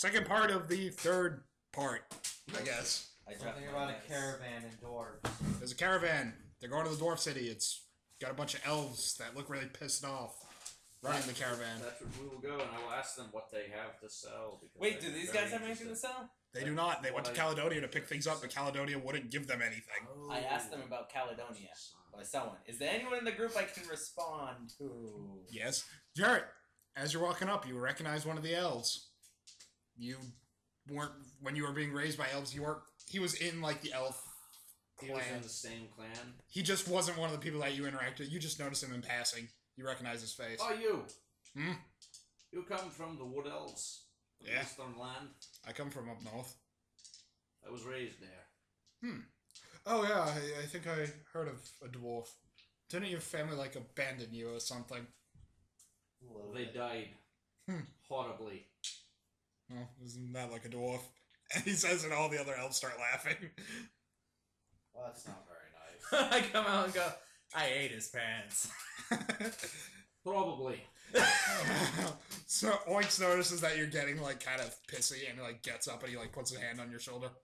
second part of the third part, I guess. Something about a caravan and dwarves. There's a caravan. They're going to the dwarf city. It's got a bunch of elves that look really pissed off running the caravan. That's where we will go, and I will ask them what they have to sell. Wait, do these guys have anything to sell? They do not. They went to Caledonia to pick things up, but Caledonia wouldn't give them anything. I asked them about Caledonia by someone. Is there anyone in the group I can respond to? Yes. Jarrett, as you're walking up, you recognize one of the elves. You weren't, when you were being raised by elves, you weren't, he was in, like, the elf He was in clan. the same clan. He just wasn't one of the people that you interacted with. You just noticed him in passing. You recognize his face. Oh, you! Hmm? You come from the Wood Elves, the Yeah. Western land. I come from up north. I was raised there. Oh, yeah, I think I heard of a dwarf. Didn't your family, like, abandon you or something? They died horribly. Oh, isn't that like a dwarf? And he says, and all the other elves start laughing. Well, that's not very nice. I come out and go, I ate his parents. Probably. So Oinks notices that you're getting, like, kind of pissy, and he, like, gets up and he, like, puts his hand on your shoulder.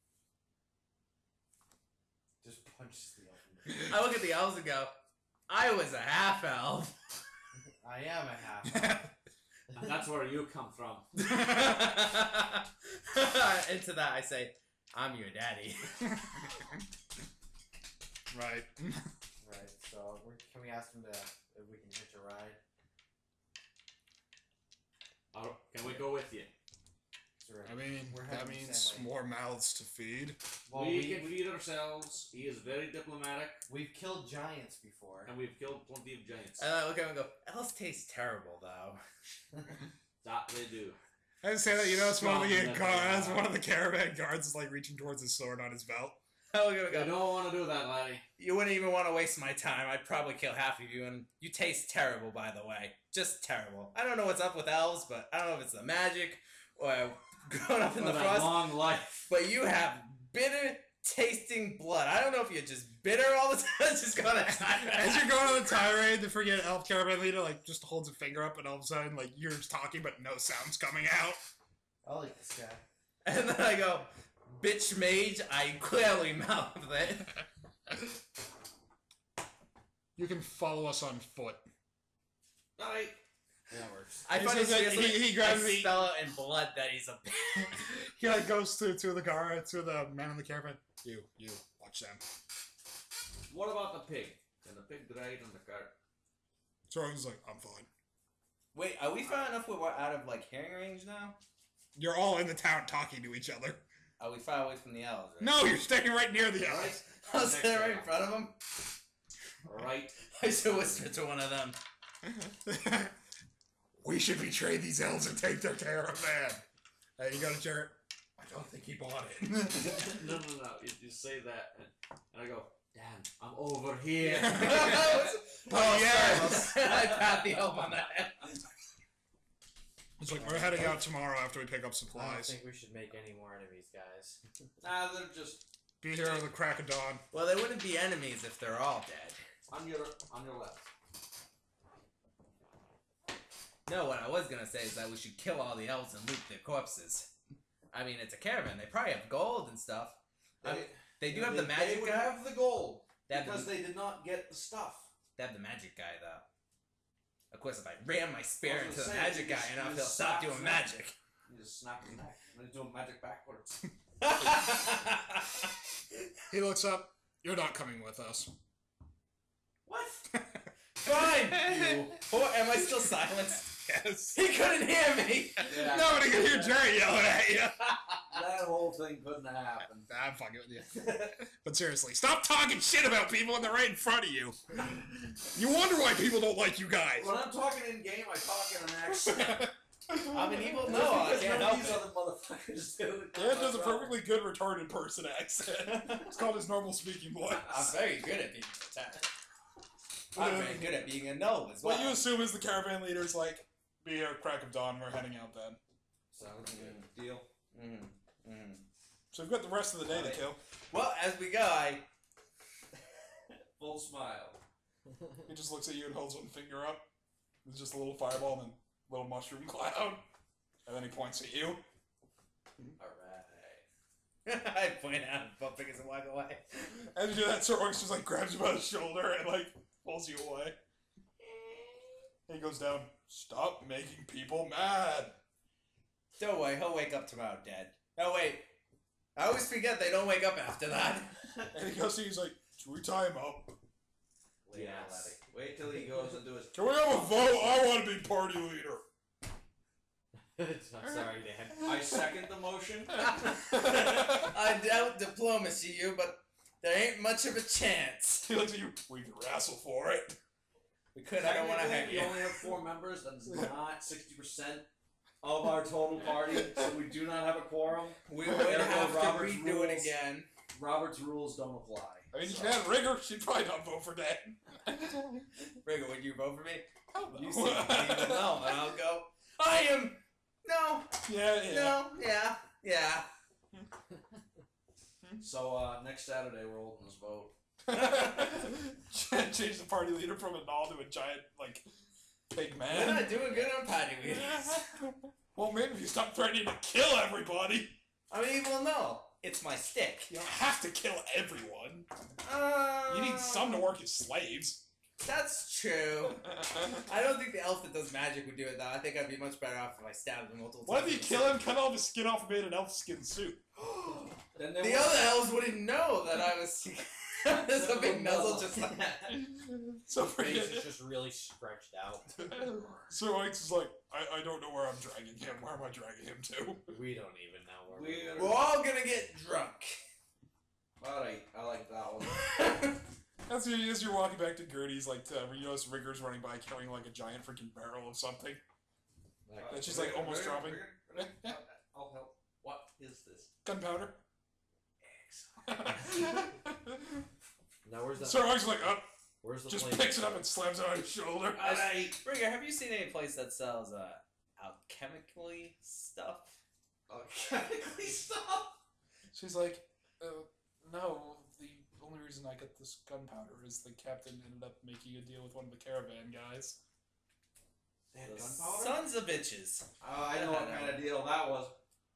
Just punches the elf. I look at the elves and go, I was a half elf. I am a half. And that's where you come from. Into that I say, I'm your daddy. Right. Right, so can we ask him to if we can hitch a ride? Can we go with you? Sure. I mean, We're that heading the means same way. more mouths to feed. Well, we can feed ourselves. He is very diplomatic, we've killed giants before. and we've killed plenty of giants. And I look at him and go, elves taste terrible, though. That they do. I didn't say that, you know, it's one of the Strong guards, method. one of the caravan guards is, like, reaching towards his sword on his belt. I look at him and You go, don't want to do that, laddie. you wouldn't even want to waste my time. I'd probably kill half of you, and you taste terrible, by the way. Just terrible. I don't know what's up with elves, but I don't know if it's the magic or growing up in For the that frost. long life. But you have bitter tasting blood. I don't know if you're just bitter all the time. Just gonna As you're going on the tirade, the freaking elf caravan leader, like, just holds a finger up, and all of a sudden, like, you're just talking, but no sound's coming out. I like this guy. And then I go, bitch mage, I clearly mouthed it. You can follow us on foot. Alright. That works. I He find it says that seriously, he grabs I me. spell out in blood that he's a He, like, goes to the guard, to the man in the caravan. You, watch them. What about the pig? Can the pig ride on the cart? So I was like, I'm fine. Wait, are we far enough we're out of, like, hearing range now? You're all in the town talking to each other. Are we far away from the elves, right? No, you're staying right near the elves. Right? I was there right in front of them. Right. I should whisper to one of them. We should betray these elves and take their caravan. Hey, you got it, Jarrett? I don't think he bought it. No. You say that, and I go, damn, I'm over here. Oh, yes! I pat the elf on the head. It's like, we're heading out tomorrow after we pick up I don't supplies. think we should make any more enemies, guys. Nah, they're just Be here at the crack of dawn. Well, they wouldn't be enemies if they're all dead. on your left. No, what I was gonna say is that we should kill all the elves and loot their corpses. I mean, it's a caravan. They probably have gold and stuff. They do have the They magic would guy. have the gold They have because the- they did not get the stuff. They have the magic guy, though. Of course, if I ram my spear I was into gonna the say, magic you guy, just- enough, you he'll just stop snap doing his magic. You just snap his neck and he's doing magic backwards. He looks up. You're not coming with us. What? Fine! Or am I still silenced? Yes. He couldn't hear me! Yeah. Nobody can hear Jerry yelling at you. That whole thing couldn't have happened. I'm fucking with you. But seriously, stop talking shit about people when they're right in front of you. You wonder why people don't like you guys. When I'm talking in game, I talk in an accent. I mean, people That's know I because can't none of help these it. other motherfuckers do. Dan does a perfectly good retarded person accent. It's called his normal speaking voice. I'm very good at being a lieutenant. I'm very good at being a gnome as well. What you assume is the caravan leader's like, be here at crack of dawn, we're heading out then. Sounds good. Deal. So we've got the rest of the day to kill. Well, as we go, I... Full smile. He just looks at you and holds one finger up. There's just a little fireball and then a little mushroom cloud. And then he points at you. Alright. I point out butt fingers and walk away. And you do that, Sir Oinks just like grabs you by the shoulder and like pulls you away. And he goes down. Stop making people mad. Don't worry, he'll wake up tomorrow dead. Oh wait, I always forget they don't wake up after that. And he goes to you, he's like, should we tie him up? Yes. Wait till he goes and do his. Can we have a vote? I want to be party leader. I'm sorry, Dan. I second the motion. I doubt diplomacy, you, but there ain't much of a chance. He looks at you, we can wrestle for it. We could. I don't want to hang Technically, you. we only have 4 members. That's not 60% of our total party, so we do not have a quorum. We would Therefore, have to Robert's redo it rules- again. Robert's rules don't apply. I mean, you So- can have Rigger, she'd probably not vote for Dan. Rigger, would you vote for me? Hell no. You seem evil. No, and I'll go. I am. No. Yeah, yeah. No. Yeah. Yeah. So next Saturday we're holding this vote. Change the party leader from a doll to a giant, like, big We're man. not doing good on party leaders. Well, maybe if you stop threatening to kill everybody. I mean, well, no. It's my stick. You don't have to kill everyone. Uh, You need some to work as slaves. That's true. I don't think the elf that does magic would do it, though. I think I'd be much better off if I stabbed him multiple What times. if you kill him, cut all his skin off, and made an elf skin suit? Then The other elves wouldn't know that I was. There's a big nuzzle just like that. So Face is forget just really stretched out. Sir Oinks is like, I don't know where I'm dragging him. Where am I dragging him to? We don't even know where We're- We're all gonna get drunk. Alright, I like that one. As you're walking back to Gertie's, like, you notice Rigger's running by carrying, like, a giant freaking barrel of something. And she's, like, almost dropping. I'll help. What is this? Gunpowder. Now where's that? Sir Oinks is like, Where's the just plane? picks it up and slams it on his shoulder. Rigger, have you seen any place that sells alchemically stuff? Chemically stuff? She's like, no, the only reason I got this gunpowder is the captain ended up making a deal with one of the caravan guys. They had Those gunpowder? Sons of bitches. I know what kind of deal that was.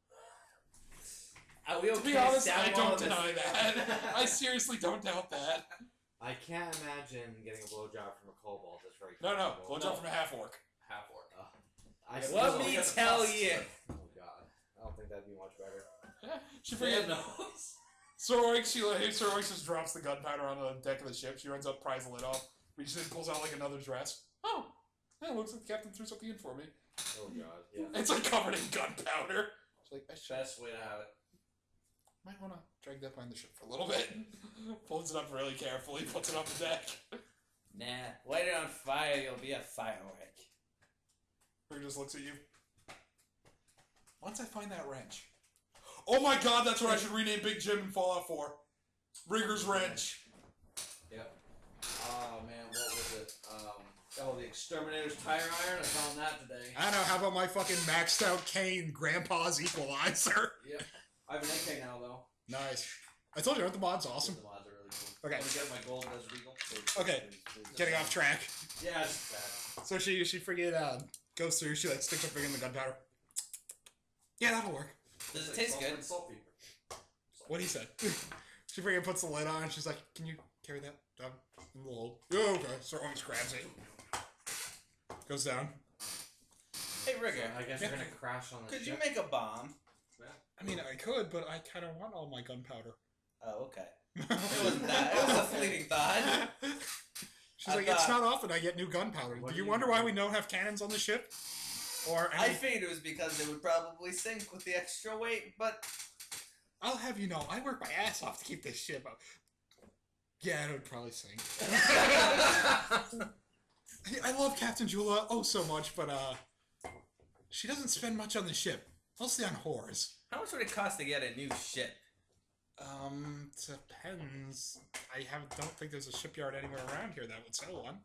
Are we To okay be honest, down I all don't of this? deny that. I seriously don't doubt that. I can't imagine getting a blowjob from a kobold. That's very No, comfortable. blowjob from a half orc. Half orc. I Let Let still- me Get the tell tusks. you. Oh god, I don't think that'd be much better. She Dan forgets. knows. Sir Oinks just drops the gunpowder on the deck of the ship. She runs up, pries the lid off, reaches in, pulls out like another dress. Oh, yeah, looks like the captain threw something in for me. Oh god, yeah. It's like covered in gunpowder. She's like, I should. Best way to have it. Might want to drag that behind the ship for a little bit. Pulls it up really carefully, puts it on the deck. Nah, light it on fire, you'll be a firework. Or just looks at you. Once I find that wrench. Oh my god, that's what I should rename Big Jim in Fallout 4. Rigger's Wrench. Yep. Oh man, what was it? The Exterminator's tire iron. I found that today. I don't know, how about my fucking maxed out Kane Grandpa's Equalizer? Yep. I have an AK now though. Nice. I told you, aren't the mod's awesome? The mods are really cool. Okay. I'm gonna get my gold Desert Eagle. Okay, getting off track. Yeah, it's bad. So she freaking goes through, she like sticks her finger in the gunpowder. Yeah, that'll work. Does it It's taste sulfur good? and saltpeter. What he said. She freaking puts the lid on and she's like, can you carry that down in the hole? Yeah, okay. So Oinks grabs it. Goes down. Hey, Rigger, I guess Yeah. we're gonna crash on the could you ship. make a bomb? I mean, I could, but I kind of want all my gunpowder. Oh, okay. It wasn't that. It was a fleeting thought. She's I like, it's thought- not often I get new gunpowder. What Do do you you wonder mean? why we don't have cannons on the ship? Or I any... figured it was because it would probably sink with the extra weight, but I'll have you know, I work my ass off to keep this ship up. Yeah, it would probably sink. I love Captain Jula so much, but she doesn't spend much on the ship. Mostly on whores. how much would it cost to get a new ship? Depends. Don't think there's a shipyard anywhere around here that would sell one.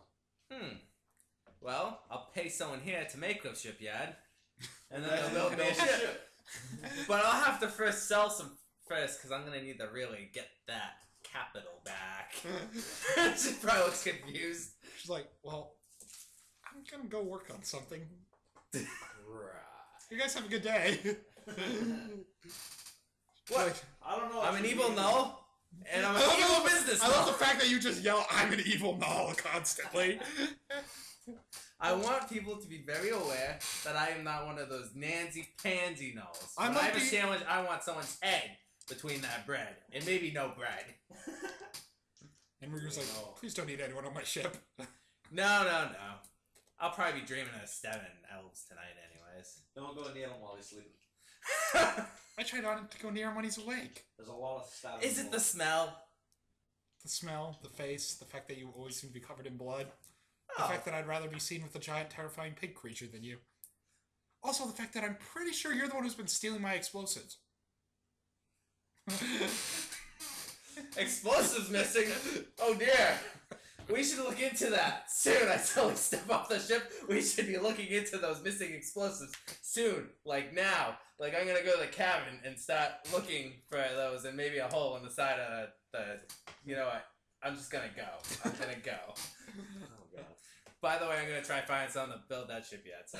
Well, I'll pay someone here to make a shipyard, and then they'll build me a ship. But I'll have to first sell some first, because I'm gonna need to really get that capital back. She probably looks confused. She's like, well, I'm gonna go work on something. Right. You guys have a good day. What? I don't know. I'm an It's evil really- null, and I'm an I love evil the- business I love null. the fact that you just yell, "I'm an evil null" constantly. I want people to be very aware that I am not one of those Nancy-pansy nulls. I When might I have a be- sandwich, I want someone's head between that bread, and maybe no bread. And Rigger's like, No. "Please don't eat anyone on my ship." No. I'll probably be dreaming of 7 elves tonight, anyways. Don't go near him while he's sleeping. I try not to go near him when he's awake. There's a lot of stabbing. Is it the smell? The smell, the face, the fact that you always seem to be covered in blood. The Oh. fact that I'd rather be seen with a giant, terrifying pig creature than you. Also, the fact that I'm pretty sure you're the one who's been stealing my explosives. Explosives missing? Oh dear. We should look into that. Soon, I totally step off the ship. We should be looking into those missing explosives. Soon. Like now. Like I'm gonna go to the cabin and start looking for those and maybe a hole in the side of the you know what? I'm just gonna go. I'm gonna go. Oh god. By the way, I'm gonna try and find someone to build that ship yet, so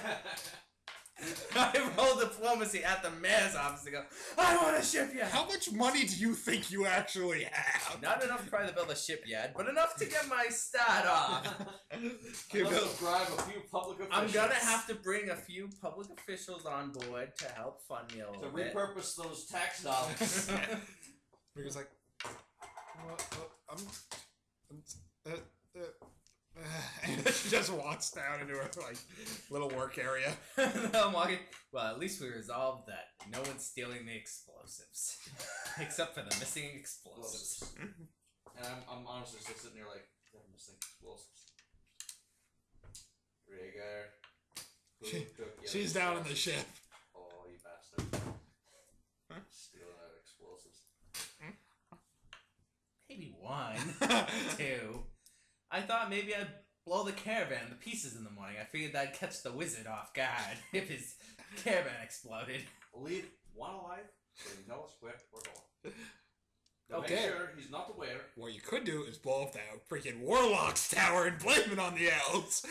I roll diplomacy at the mayor's office to go, I want a ship yet! How much money do you think you actually have? Not enough to probably build a ship yet, but enough to get my start off. Give Let's it- bribe a few public officials. I'm gonna have to bring a few public officials on board to help fund me a to little bit. repurpose those tax dollars. Rigger's like, and she just walks down into her like little work area. I'm walking. Well, at least we resolved that. No one's stealing the explosives, except for the missing explosives. And I'm honestly still sitting there like, they're missing explosives. Rigger. Who took your She's down in the explosives? ship. Oh, you bastard. Stealing our explosives. Maybe 1, 2. I thought maybe I'd blow the caravan to pieces in the morning. I figured that'd catch the wizard off guard if his caravan exploded. We'll leave one alive so he knows where we're going. Now Okay. Make sure he's not aware. What you could do is blow up that freaking Warlock's tower and blame it on the elves.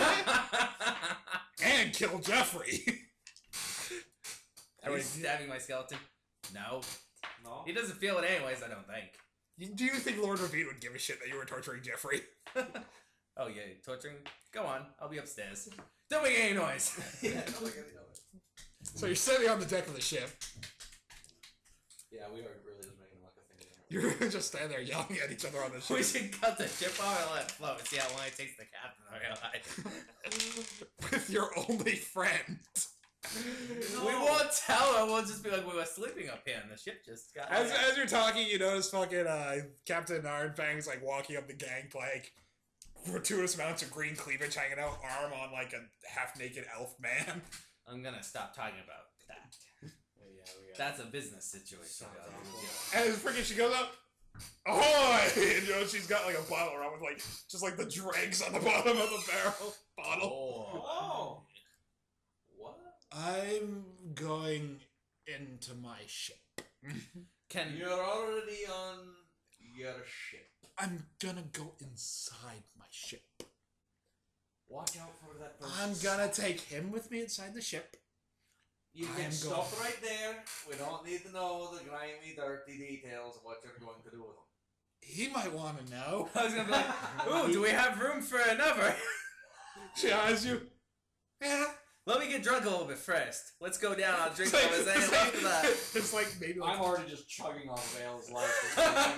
And kill Jeffrey. Are we stabbing my skeleton? No. No? He doesn't feel it anyways, I don't think. Do you think Lord Ravine would give a shit that you were torturing Jeffrey? Oh yeah, torturing? Go on, I'll be upstairs. Don't make any noise! Yeah, no, like any other. So you're sitting on the deck of the ship. Yeah, we are really just making like a thing. You're just standing there yelling at each other on the We ship. should cut the ship off and let it float and see how long it takes the captain to realize. With your only friend. We won't tell her, we'll just be like, we were sleeping up here and the ship just got... As you're talking, you notice fucking Captain Ironfang's like walking up the gangplank. Gratuitous amounts of green cleavage hanging out, arm on like a half-naked elf man. I'm gonna stop talking about that. That's a business situation. Sounds And freaking she goes up, ahoy! And you know, she's got like a bottle around with like, just like the dregs on the bottom of the barrel bottle. Oh! What? I'm going into my ship. Can You're already on your ship. I'm gonna go inside my ship. Watch out for that person. I'm gonna take him with me inside the ship. You I can am stop going- right there. We don't need to know the grimy, dirty details of what you're going to do with him. He might want to know. I was gonna be like, ooh, do we have room for another? She eyes you. Yeah. Let me get drunk a little bit first. Let's go down, I'll drink It's some of his it's after that. it's like maybe like I'm already just chugging on Vale's life.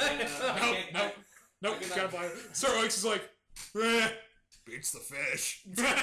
Nope, I cannot- gotta buy it. Sir Oaks is like, beats the fish.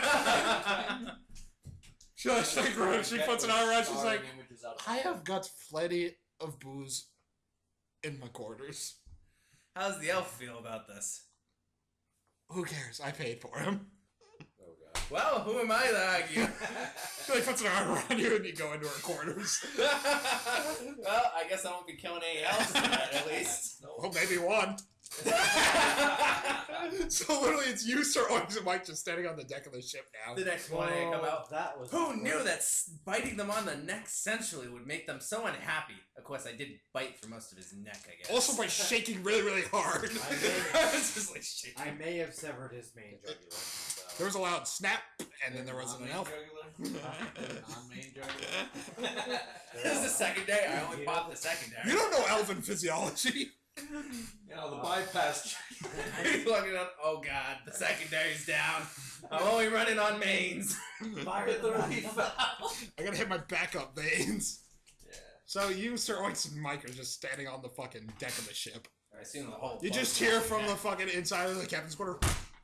she puts an arm around, she's like, I have got plenty of booze in my quarters. How's the elf feel about this? Who cares? I paid for him. Oh god. Well, who am I to argue? She like puts an arm around you and you go into her quarters. Well, I guess I won't be killing any elves tonight, at least. Well, maybe one. So literally, it's you, Sir Oinks, and Mike just standing on the deck of the ship now. The next morning I come out. That was. Who knew that biting them on the neck sensually would make them so unhappy? Of course, I did bite through most of his neck, I guess. Also by shaking really, really hard. It's just like shaking. I may have severed his main jugular. So. There was a loud snap, and then there wasn't an elf. Non-main jugular. This is the secondary. I only bought the secondary. You don't know elven physiology. You know, the bypass. He's looking up. Oh god, the secondary's down. I'm only running on mains. Fire the I gotta hit my backup veins. Yeah. So you, Sir Oinks, and Mike are just standing on the fucking deck of the ship. I seen the whole. You just hear from the fucking inside of the captain's quarter.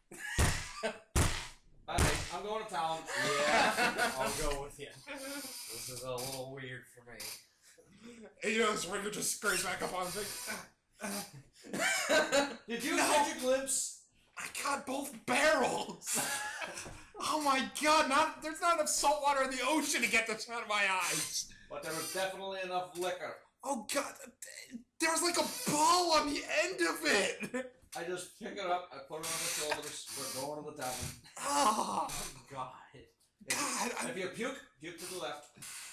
I'm going to town. Yeah, I'll go with you. This is a little weird for me. And you know, this ringer just scurries back up on his thing. Did you catch a glimpse? I got both barrels. Oh my god! There's not enough salt water in the ocean to get this out of my eyes. But there was definitely enough liquor. Oh god! There was like a ball on the end of it. I just pick it up, I put it on my shoulders, we're going to the tavern. Oh God. god! If you puke to the left.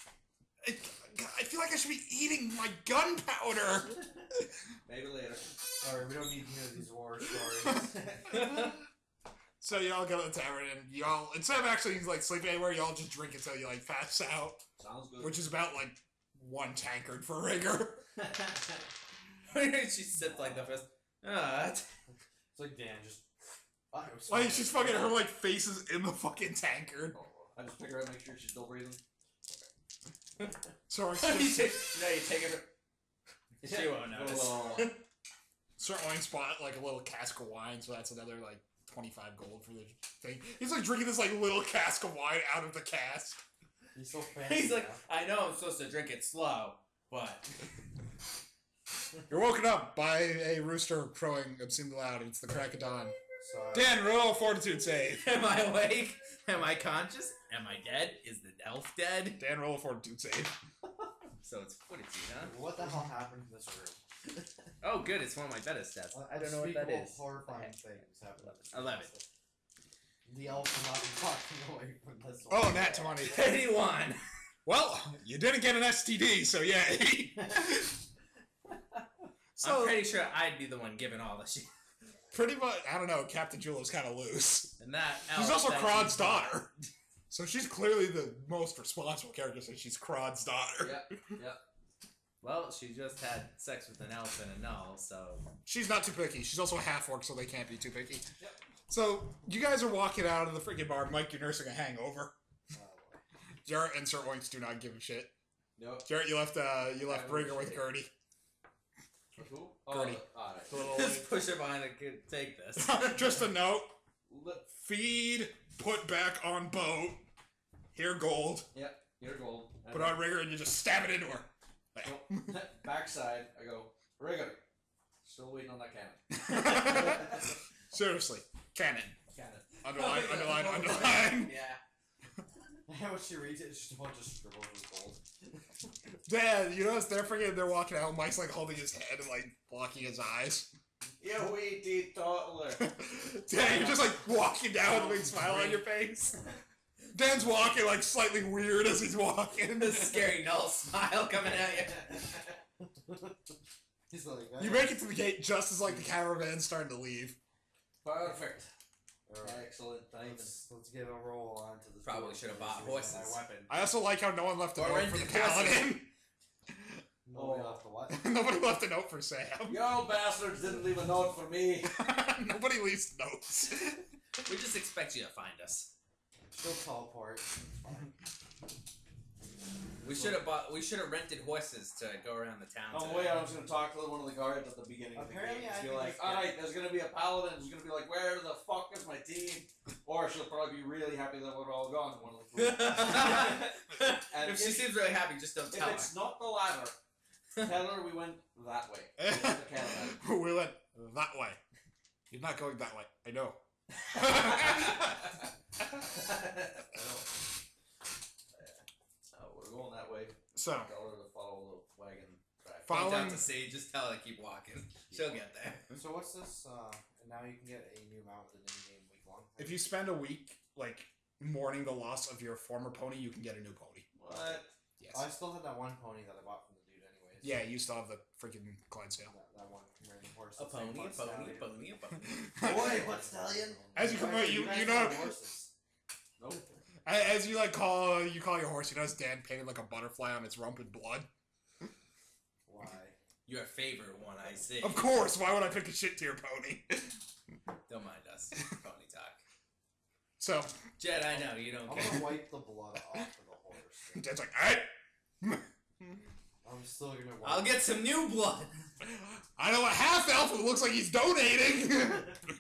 I feel like I should be eating my gunpowder. Maybe later. Alright, we don't need to hear these war stories. So y'all go to the tavern and y'all, instead of actually like sleeping anywhere, y'all just drink until you like pass out, Sounds good. which is about like 1 tankard for rigor. She sipped like the first. It's like Dan just. Like she's fucking her like face is in the fucking tankard. I just pick her up, make sure she's still breathing. So You take it. She won't notice. Sir Oinks bought like a little cask of wine, so that's another like 25 gold for the thing. He's like drinking this like little cask of wine out of the cask. He's so fancy. He's like, now. I know I'm supposed to drink it slow, but You're woken up by a rooster crowing obscenely loud, and it's the crack of dawn. So, Dan, roll a fortitude save. am I awake? Am I conscious? Am I dead? Is the elf dead? Dan, roll a fortitude save. So it's fortitude, huh? what the hell happened in this room? Oh, good. It's one of my better stats. I don't know what that Unspeakable, is. horrifying things happened. 11. The elf will not be walking away from this one. Oh, nat 20. 31. Well, you didn't get an STD, so yay. I'm pretty sure I'd be the one giving all the shit. Pretty much, I don't know, Captain Julio's kind of loose. And that She's elf also that Crod's she's daughter. So she's clearly the most responsible character since she's Crod's daughter. Yep. Well, she just had sex with an elf and a null, so. She's not too picky. She's also a half-orc, so they can't be too picky. Yep. So, you guys are walking out of the freaking bar. Mike, you're nursing a hangover. Jarrett and Sir Oinks do not give a shit. Nope. Jarrett, you left Brigger with shit. Gertie. Who? Gertie. Alright. The little Just push her behind and take this. Just a note. Let- Feed, put back on boat. Here, gold. Yep. You're gold. Put on Rigger and you just stab it into her. Backside, I go, Rigger. Still waiting on that cannon. Seriously. Cannon. Cannon. Underline, underline, underline. Yeah. And when she reads it, it's just a bunch of scribbles with gold. Dad, you notice they're walking out. Mike's like holding his head and like blocking his eyes. You wee teetotaler. Dad, you're just like walking down with a big smile on your face. Dan's walking like slightly weird as he's walking. The scary null smile coming at you. He's like, You make it to the gate just as like the caravan's starting to leave. Perfect. Alright, Excellent. Thanks. let's get a roll on to this. Probably door should have so we bought see horses. My weapon. I also like how no one left a Or note for the rented horses. paladin. Nobody left the what? Nobody left a note for Sam. Yo, bastards didn't leave a note for me. Nobody leaves notes. We just expect you to find us. Still teleport. It's fine. We should have rented horses to go around the town. Oh today. wait, I was gonna talk to one of the guards at the beginning Apparently, of I the game. Be think like, it's alright, there's gonna be a paladin. She's gonna be like, where the fuck is my team? Or she'll probably be really happy that we're all gone. One of the three. And if she seems really happy, just don't if tell her. it's not the latter, tell her we went that way. We went to Canada. We went that way. You're not going that way. I know. We're going that way. So, Tell her to follow the wagon track. Point Following, out to sea, just tell her to keep walking. She'll get there. So what's this? And now you can get a new mount with an in-game week long. if you spend a week like mourning the loss of your former pony, you can get a new pony. What? Yes. I still have that one pony that I bought from the dude, anyways. Yeah, you still have the freaking Clydesdale. That one random horse. A that's named pony, a Blood pony, a Stallion. pony, a pony. Boy, what stallion? As you come out, you guys know, have horses. Nope. as you like call your horse, you notice Dan painted like a butterfly on its rump in blood. Why? Your favorite one, I see. Of course, why would I pick a shit tier pony? Don't mind us. Pony talk. So Jed, I know you don't I'm care. gonna wipe the blood off of the horse. Dan's like, alright. I'm still gonna wipe. I'll get some new blood. I know a half elf who looks like he's donating.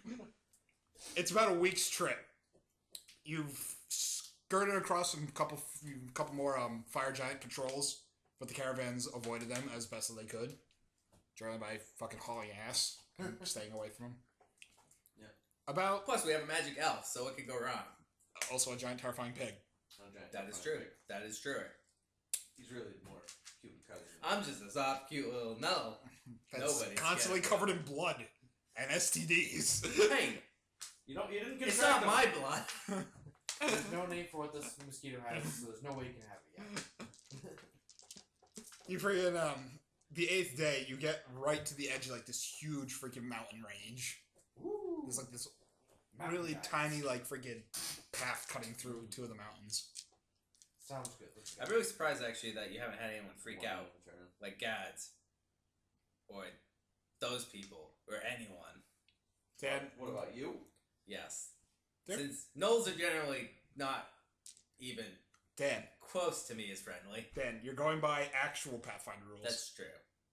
It's about a week's trip. You've skirted across some couple more fire giant patrols, but the caravans avoided them as best as they could, generally by fucking hauling ass and staying away from them. Yeah. About Plus, we have a magic elf, so what could go wrong? also a giant terrifying pig. That is true. That is true. He's really more cute and cuddly. I'm just a soft, cute little no. That's Nobody's constantly scared. covered in blood and STDs. Hey, You didn't get it's track not of my it. blood. There's no name for what this mosquito has, so there's no way you can have it yet. You freaking the 8th day, you get right to the edge of like this huge freaking mountain range. Woo. There's like this Mountain really guys. tiny like freaking path cutting through two of the mountains. Sounds good. Let's go. I'm really surprised actually that you haven't had anyone freak out like Gads or those people or anyone. Dan, What about you? Yes, They're- since gnolls are generally not even Dan, close to me as friendly. Dan, you're going by actual Pathfinder rules. That's true.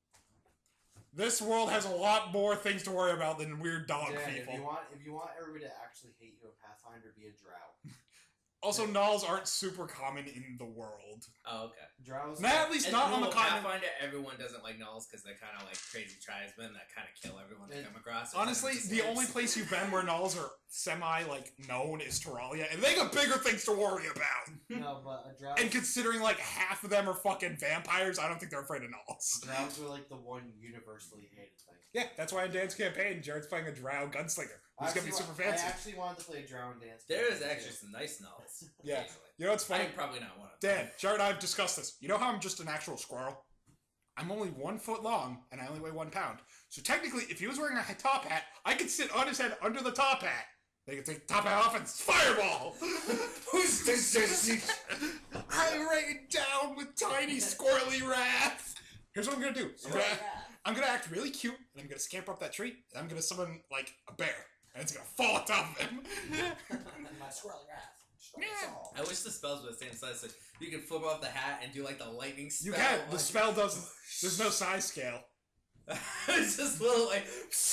This world has a lot more things to worry about than weird dog Dan, people. if you want everybody to actually hate you in Pathfinder, be a drow. Also, gnolls aren't super common in the world. Oh, okay. Drows. Not at least And not on the normal continent. Pathfinder, everyone doesn't like gnolls because they're kind of like crazy tribesmen that kind of kill everyone they And- come across. or Honestly, kind of the just only lives. place you've been where gnolls are semi like known is Teralia, and they got bigger things to worry about. No, but a drow. And considering like half of them are fucking vampires, I don't think they're afraid of gnolls. Drows are like the one universally hated thing. Yeah, that's why in Dan's campaign, Jared's playing a drow gunslinger. Who's gonna be super fancy. I actually wanted to play a drow and dance. There is game, actually too. some nice gnolls. Yeah. Actually. You know what's funny? I'm probably not one of them. Dan, Jared and I have discussed this. You know how I'm just an actual squirrel? I'm only 1 foot long, and I only weigh 1 pound. So technically, if he was wearing a top hat, I could sit on his head under the top hat. They could take the top hat off and fireball! Who's this? I rain down with tiny squirrely wrath! Here's what I'm gonna do. I'm gonna act really cute, and I'm gonna scamper up that tree, and I'm gonna summon, like, a bear. And it's gonna fall on top of him. My swirly wrath. Yeah. I wish the spells were the same size. So you can flip off the hat and do like the lightning spell. You can. The like- spell doesn't. There's no size scale. It's just little like.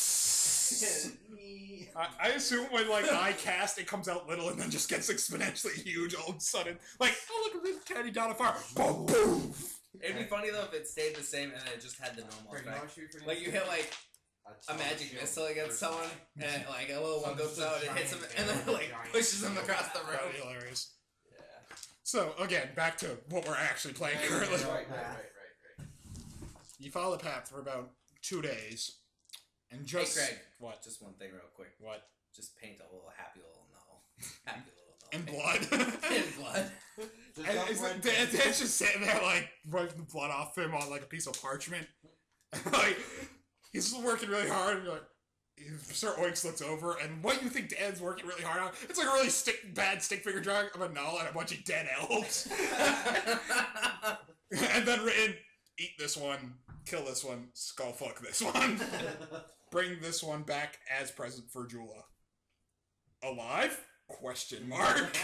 I assume when like I cast, it comes out little and then just gets exponentially huge all of a sudden. Like, oh look at this tiny dot of fire. Boom, boom. It'd be funny though if it stayed the same and it just had the normal Greg, you know effect. what shoot for Like you hit like a magic missile against someone, and like a little one goes out and hits him, and then like pushes him across the That'd room. be hilarious. Yeah. So again, back to what we're actually playing currently. Right. You follow the path for about 2 days, and Hey just Craig, what? just one thing real quick. What? Just paint a little happy little null. Happy little In null. blood. In blood. And it's like, Dan's just sitting there, like, wiping the blood off him on, like, a piece of parchment. Like, he's just working really hard, and you're like, Sir Oinks looks over, and what you think Dan's working really hard on, it's like a really bad stick figure drawing of a null and a bunch of dead elves. And then written, eat this one, kill this one, skull fuck this one. Bring this one back as present for Jula. Alive? Question mark.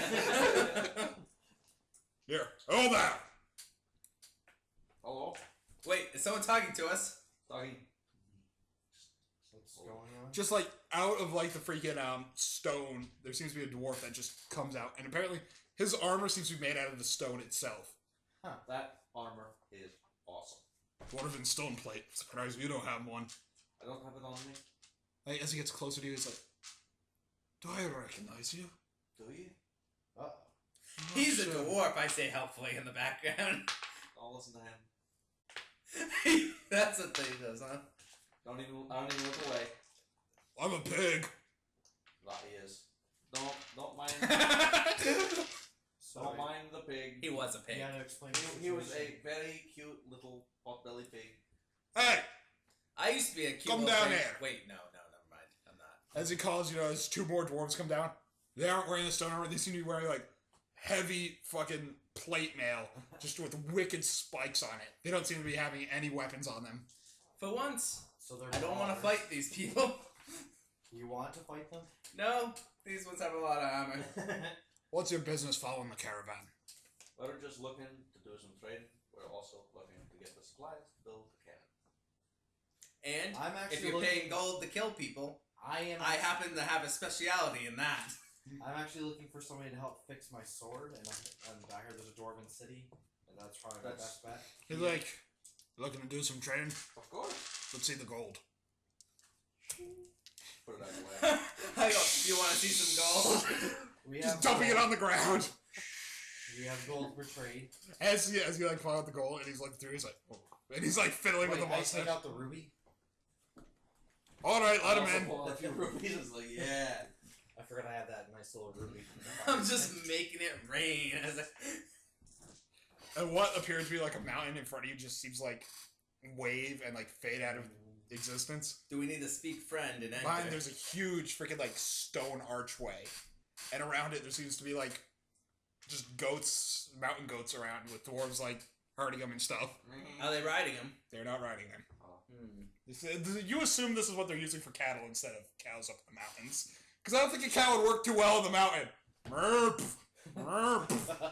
Here, hold that. Hello? Wait, is someone talking to us? Talking. What's going on? Just like out of like the freaking stone, there seems to be a dwarf that just comes out, and apparently his armor seems to be made out of the stone itself. Huh, that armor is awesome. Dwarven stone plate. Surprised you don't have one. I don't have it on me. Like, as he gets closer to you, he's like, "Do I recognize you?" Do you? Uh-oh. I'm not He's a sure." dwarf, I say helpfully in the background. I'll listen to him. That's what he does, huh? I don't even look away. I'm a pig. That he is. Don't mind. Sorry. Don't mind the pig. He was a pig. You gotta explain. He was a very cute little pot-bellied pig. Hey! I used to be a cute Come little down pig. here. Wait, no, never mind. I'm not. As he calls, as 2 more dwarves come down. They aren't wearing the stone armor. They seem to be wearing, like, heavy fucking plate mail. Just with wicked spikes on it. They don't seem to be having any weapons on them. For once, So they're I don't want to robbers. fight these people. You want to fight them? No, these ones have a lot of armor. What's your business following the caravan? We're just looking to do some trading. We're also looking to get the supplies to build the cannon. And I'm if actually you're looking, paying gold to kill people, I happen to have a speciality in that. I'm actually looking for somebody to help fix my sword, and I heard there's a dwarven city, and that's probably the That's- best bet. He's like, looking to do some trading? Of course. Let's see the gold. Put it out of the way. I go, you want to see some gold? We Just have dumping it gold. on the ground. We have gold for trade. As you like pull out the gold and he's looking through, he's like, oh. And he's like fiddling with Wait, the I mustache. take out the ruby. Alright, let him Also in. pull out a few rupees. It's like, yeah. I forgot I had that nice little ruby. I'm just making it rain. As And what appears to be like a mountain in front of you just seems like wave and like fade out of existence. do we need to speak friend and Behind enter? there's a huge freaking like stone archway. And around it there seems to be like just goats, mountain goats around with dwarves like herding them and stuff. Are they riding him? They're not riding them. Hmm. You assume this is what they're using for cattle instead of cows up in the mountains. Because I don't think a cow would work too well in the mountain. Merp, merp,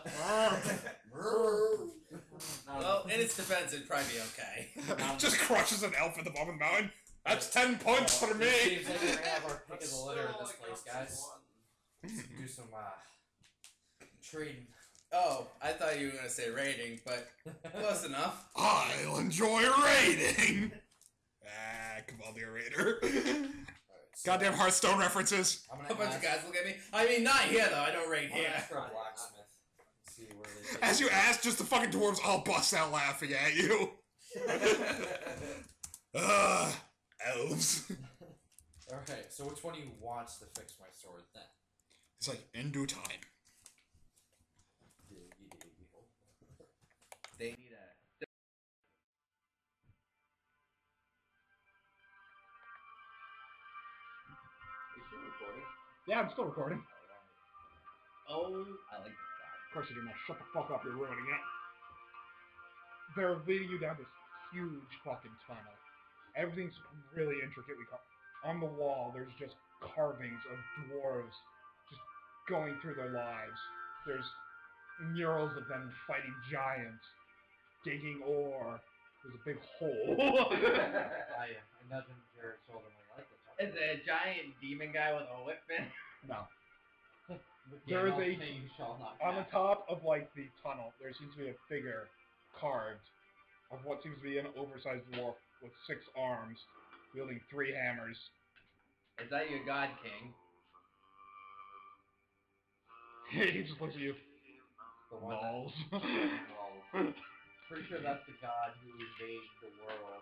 merp. Well, in its defense, it'd probably be okay. Just crushes an elf at the bottom of the mountain. That's 10 points for me. Seems like we're gonna have our pick of the litter in this place, guys. Do some trading. Oh, I thought you were gonna say raiding, but close enough. I'll enjoy raiding. Ah, come on, dear raider. Goddamn Hearthstone references. I'm A gonna bunch ask, of guys look at me. I mean, not here though. I don't raid I'm gonna here. ask for a blacksmith. See where they take As you ask, just the fucking dwarves all bust out laughing at you. Elves. Alright, so which one of you wants to fix my sword then? It's like, in due time. They need a. You still recording? Yeah, I'm still recording. Oh, I like this Of course you do, now shut the fuck up, you're ruining it. They're leading you down this huge fucking tunnel. Everything's really intricately on the wall, there's just carvings of dwarves just going through their lives. There's murals of them fighting giants, digging ore. There's a big hole. I imagine your children will like it. Is it a giant demon guy with a whip in? No. The There is game a- of pain shall not On the pass. top of like the tunnel, there seems to be a figure carved of what seems to be an oversized dwarf with 6 arms, wielding 3 hammers. Is that your god king? He just looks at you. The one Balls. that, pretty sure that's the god who made the world.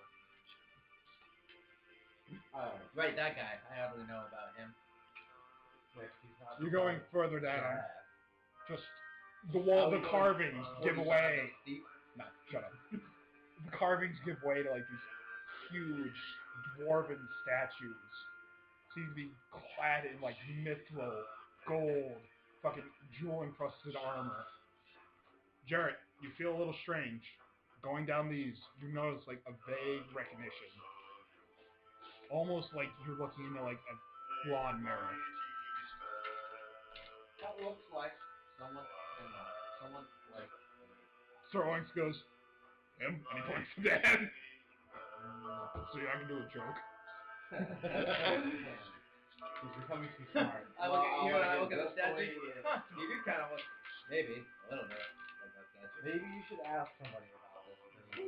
Right, that guy. I hardly know about him. He's not You're the going god. further down. Yeah. Just the wall, Are we the going carvings give 40 away. miles deep? No, shut up. The carvings give way to like these huge dwarven statues. Seem to be clad in like mithril, gold, fucking jewel encrusted armor. Jarrett, you feel a little strange. Going down these, you notice like a vague recognition. Almost like you're looking into like a blonde mirror. That looks like someone like. Sir Oinks goes, him? And he points to Dan. So yeah, I can do a joke. He's becoming too smart. I look at you and I look at the That's the way statue. it is. Huh, you do kind of look. Maybe. A little bit. Like that statue. Maybe you should ask somebody about this.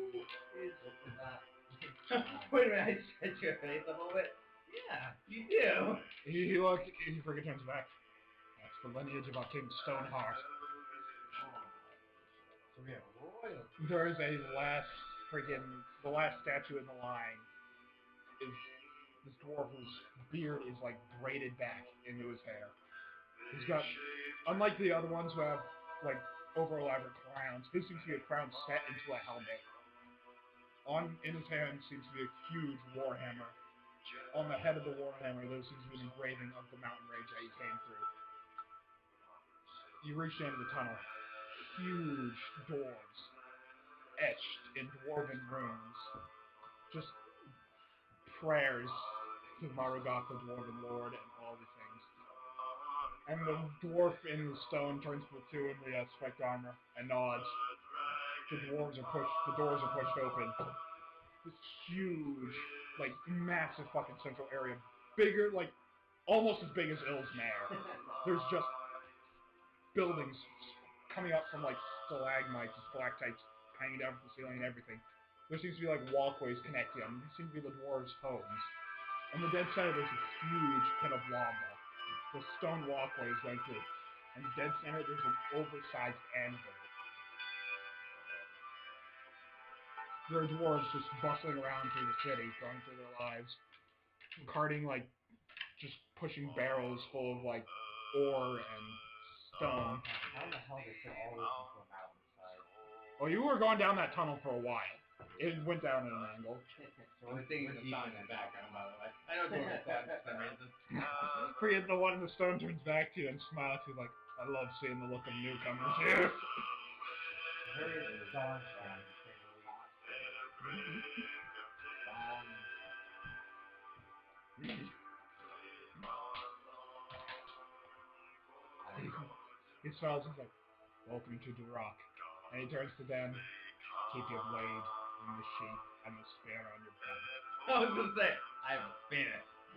Wait a minute, I stretch your face a little bit. Yeah, you do. He freaking turns back. That's the lineage of our King Stoneheart. So we have royalty. There is a last freaking the last statue in the line is this dwarf whose beard is like braided back into his hair. He's got, unlike the other ones who have like over elaborate crowns, his seems to be a crown set into a helmet. In his hand seems to be a huge warhammer. On the head of the warhammer, there seems to be an engraving of the mountain range that he came through. You reach the end of the tunnel. Huge doors, etched in dwarven runes. Just prayers to Marugoth, the dwarven lord, and all the things. And the dwarf in the stone turns to the two in the spiked armor and nods. The doors are pushed open. This huge, like, massive fucking central area. Bigger, like, almost as big as Ilsmere. There's just buildings coming up from, like, stalagmites and stalactites hanging down from the ceiling and everything. There seems to be, like, walkways connecting them. These seem to be the dwarves' homes. In the dead center, there's a huge pit of lava. The stone walkways going through. In the dead center, there's an oversized anvil. There are dwarves just bustling around through the city, going through their lives, carting, like, just pushing barrels full of, like, ore and stone. How in the hell did they fit all this into a mountainside? Well, you were going down that tunnel for a while. It went down at an angle. So we're thinking of deep in the background, by the way. I don't do it for some reason. Forget the one in the stone turns back to you and smiles. He's like, I love seeing the look of newcomers here. Very daunting. He smiles and he's like, welcome to Duroc. And he turns to them, keep your blade in the sheath and the spear on your back. I was gonna say, I have a spear.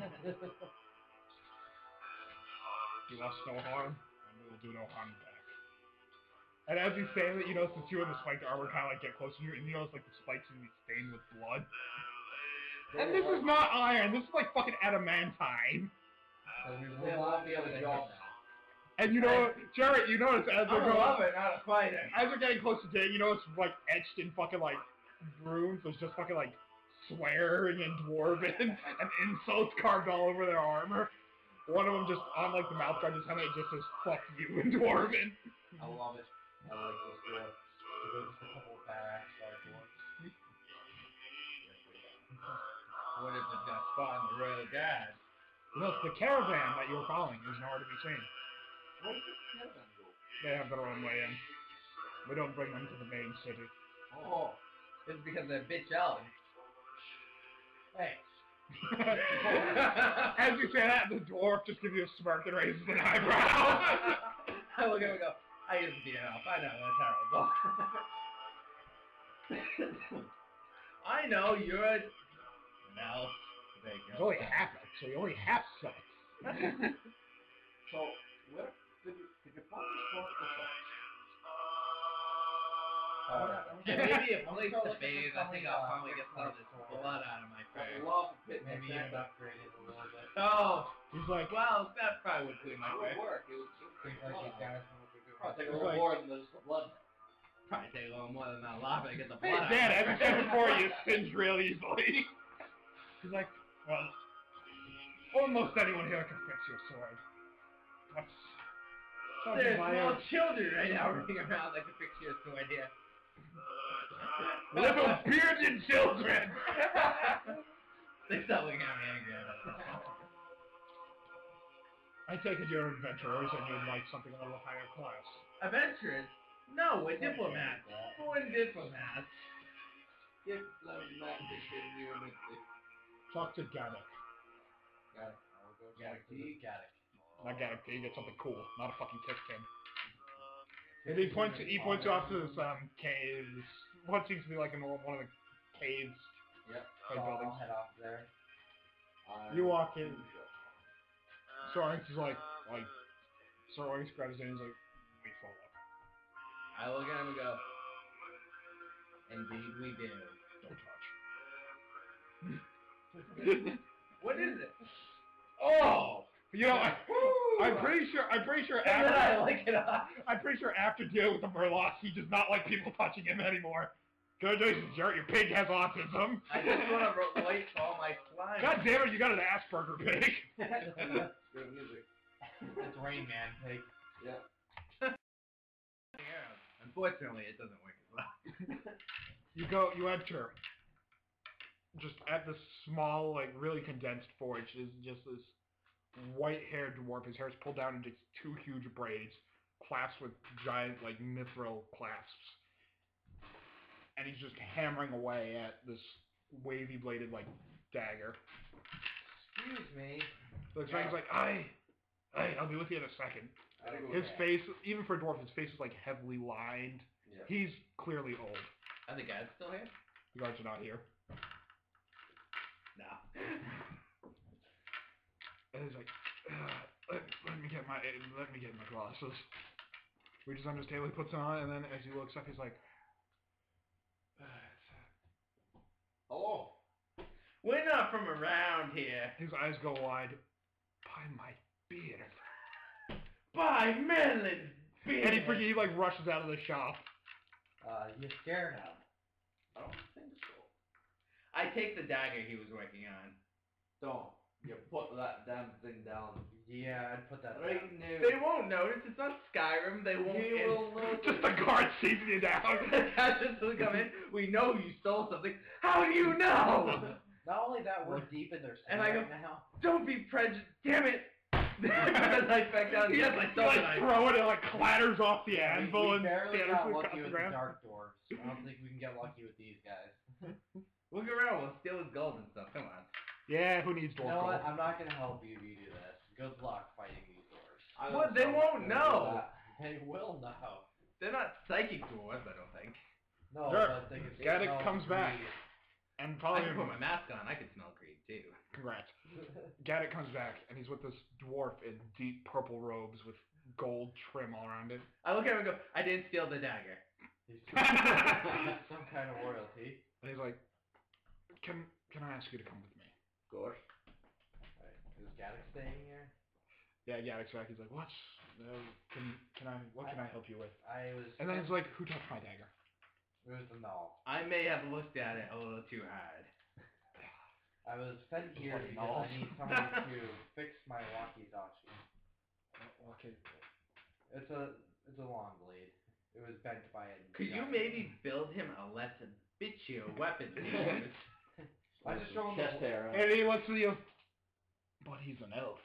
Do us no harm, and we will do no harm back. And as he's saying that, you notice the two in the spiked armor kind of like get closer to you, and you notice like the spikes seem to be stained with blood. And this is not iron, this is like fucking adamantine. So we will not be able to hit that. And you know, Jarrett, you notice as they're I'm a going, lover, not a fighter. as they're getting close to day, you know it's like etched in fucking like runes. There's just fucking like swearing and dwarven and insults carved all over their armor. One of them just on like the mouth guard just helmet it just says "fuck you" in dwarven. I love it. I like this door. So there's just a couple of badass side doors. What if it's got spot on the royal guard? You know, the caravan that you were following is nowhere to be seen. Where does this caravan go? They have their own way in. We don't bring them to the main city. Oh. It's because they're bitch elves. Thanks. As you say that, the dwarf just gives you a smirk and raises an eyebrow. I look at him and go, I used to be an elf. I know, that's terrible. I know, you're an elf. There you He's go. only half it, so he only half sucks. So, where did you find this historical Maybe a place to bathe. I think I'll finally get some of this blood out of my I face. love pit Maybe next you'd to upgrade it a little bit. Oh, He's like, well, that probably would clean my It would face. work. It would Seems like these guys know what they're doing. probably take a little more than just the blood. Probably take a little more than that lava to get the hey, blood Dad, out. as I said before, you spins real easily. He's like, well, almost anyone here can fix your sword. That's something There's my small children right now running around that can fix your sword here. little bearded children. They start looking at me angry. I take it you're adventurers and you'd like something a little higher class. Adventurers? No, we're diplomats. Born diplomats. Diplomatic immunity. Talk to Gaddock. Got it. I'll go Got check it. Got it. Not Gaddock, you get something cool, not a fucking kick king. And he points you off to this cave. What seems to be like one of the caves. Yep. By So buildings. I'll head off there. You walk in. Soren's is like, Soren's grabs his hand and he's like, we fall up. I look at him and go, indeed we do. Don't touch. What is it? Oh! You know, I'm pretty sure And then I after, lick it up. I'm pretty sure after dealing with the Murlocs, he does not like people touching him anymore. Congratulations, Jarrett, your pig has autism. I just want to wait for all my slime. God damn it, you got an Asperger pig. Good music. It's Rain Man pig. Yeah. Yeah. Unfortunately, it doesn't work as well. You enter. Just at this small, like, really condensed forge is just this white-haired dwarf. His hair is pulled down into two huge braids, clasped with giant, like, mithril clasps. And he's just hammering away at this wavy-bladed, like, dagger. Excuse me. So he's like, I'll be with you in a second. His Okay. face, even for a dwarf, his face is, like, heavily lined. Yeah. He's clearly old. Are the guards still here? The guards are not here. No. And he's like, let me get my glasses. Reaches under his table, he puts them on, and then as he looks up, he's like, Hello. We're not from around here. his eyes go wide. By my beard. By Merlin's beard. And he like rushes out of the shop. You scared him. I don't think so. I take the dagger he was working on. Don't. You put that damn thing down. Yeah, I'd put that Right down. now. They won't notice. It's not Skyrim. They won't. He will notice. Just the guard seizing you down. The Cassius will come in. We know you stole something. How do you know? Not only that, we're deep in their sin And I go, right now. Don't be prejudiced. Damn it. As I back down, He yes, like, I stole it. throw it, it like clatters off the anvil we and barely scatters got across lucky the with ground. the dark dwarves. I don't think we can get lucky with these guys. Look around. We'll steal his gold and stuff. Come on. Yeah, who needs You dwarf know gold? what? I'm not gonna help you if you do this. Good luck fighting these dwarves. What? They won't know. They will know. They're not psychic dwarves, I don't think. No, Sure. but they can Gaddock smell comes back. greed. And I probably can put my mask on. I can smell greed too. congrats. Gaddock comes back and he's with this dwarf in deep purple robes with gold trim all around it. I look at him and go, I didn't steal the dagger. He's some kind of royalty. And he's like, Can I ask you to come with me? Of course. Right. Is Gaddock staying here? Yeah, Gaddock's back. He's like, what can I help you with? I was. And then he's like, who touched my dagger? It was the null. I may have looked at it a little too hard. I was sent here Bloody because null. I need somebody to fix my walkie-talkie. Okay. It's a long blade. It was bent by a. Could you giant. maybe build him a less bitchier weapon to use? I just show him chest the. hair. And he looks at you, but he's an elf.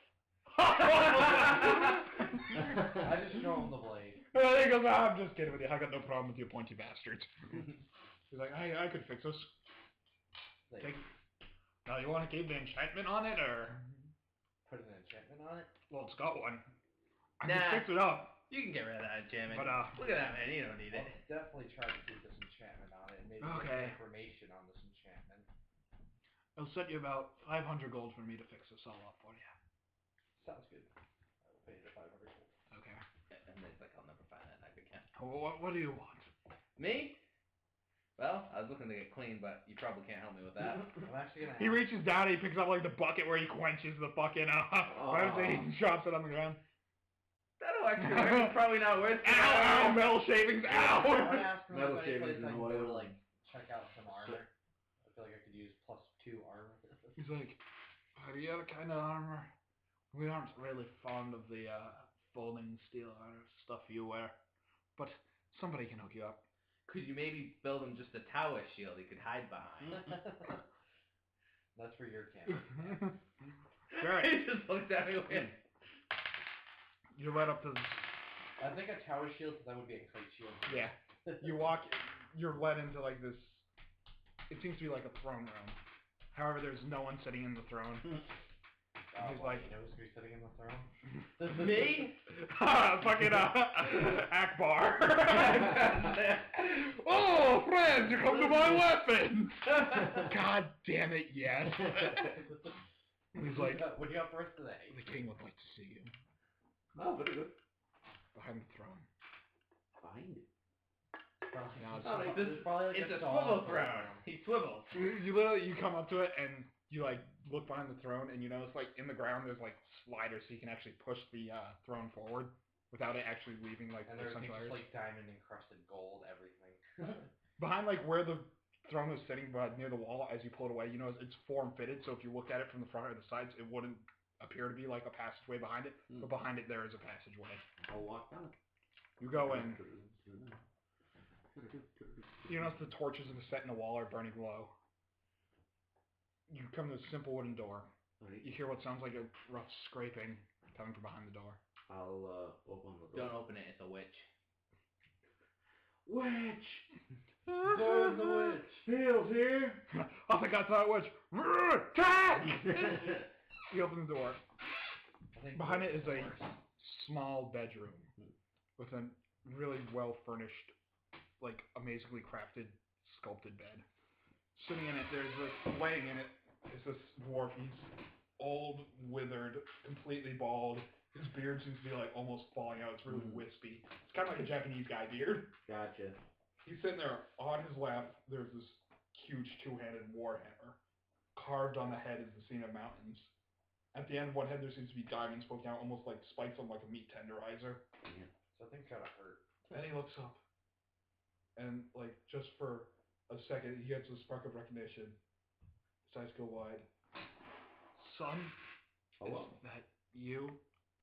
I just show him the blade. And he goes, I'm just kidding with you. I got no problem with you pointy bastards. He's like, I could fix this. Like, Take, now, you want to keep the enchantment on it, or? put an enchantment on it. Well, it's got one. I Nah. can fix it up, You can get rid of that enchantment. but, Look at that, man. You don't need I'll it. definitely try to keep this enchantment on it and maybe get Okay. information on this enchantment. it'll set you about 500 gold for me to fix this all up for you. Sounds good. I will pay the 500 gold. Okay. And he's like, I'll never find that knife again. What do you want? Me? Well, I was looking to get clean, but you probably can't help me with that. I'm actually gonna. He reaches down, he picks up like the bucket where he quenches the fucking he drops it on the ground. That'll actually work. It's probably not worth it. Ow, metal shavings, I want to ow! ask him Metal if any place shavings I and can go to oil. like check out some armor. I feel like I could use +2 armor. He's like, the other kind of armor, we aren't really fond of the folding steel stuff you wear, but somebody can hook you up. Could you maybe build him just a tower shield he could hide behind? That's for your camera. Sure. He just looked at me with. You led up to, I think a tower shield, because that would be a kite shield. yeah, you walk, you're led into like this, it seems to be like a throne room. However, there's no one sitting in the throne. He's Well, like- you know who's gonna be sitting in the throne? Me? Fucking Akbar. Oh, friends, you come to my weapons. God damn it, yes. He's like, what do you got for us today? the king would like to see you Oh, very good. behind the throne. Find it. Now it's- Oh, like, This- there's probably like It's a stall swivel for throne. him. He swivels. You literally, you come up to it and you like look behind the throne and you notice like in the ground there's like sliders so you can actually push the throne forward without it actually leaving like And the everything's central just areas. like diamond encrusted gold, everything. behind like where the throne is sitting, but near the wall, as you pull it away, you know it's form fitted. So if you looked at it from the front or the sides, it wouldn't appear to be like a passageway behind it. But behind it, there is a passageway. I'll walk down. You go in. You notice the torches that are set in the wall are burning low. You come to a simple wooden door. Right. You hear what sounds like a rough scraping coming from behind the door. I'll open the door. Don't open it, it's a witch. Witch! There's the witch! Steel's here! Oh my god, that witch! Tag! You open the door. Behind it is a small bedroom with a really well furnished, like amazingly crafted, sculpted bed. Sitting in it, laying in it is this dwarf. He's old, withered, completely bald. His beard seems to be like almost falling out. It's really wispy. It's kind of like a Japanese guy beard. Gotcha. He's sitting there. On his lap, there's this huge two-handed warhammer. Carved on the head is the scene of mountains. At the end of one head, there seems to be diamonds poking out, almost like spikes on like a meat tenderizer. Something kind of hurt. And he looks up. And like just for a second, he gets a spark of recognition. His eyes go wide. Son, Hello. is that you?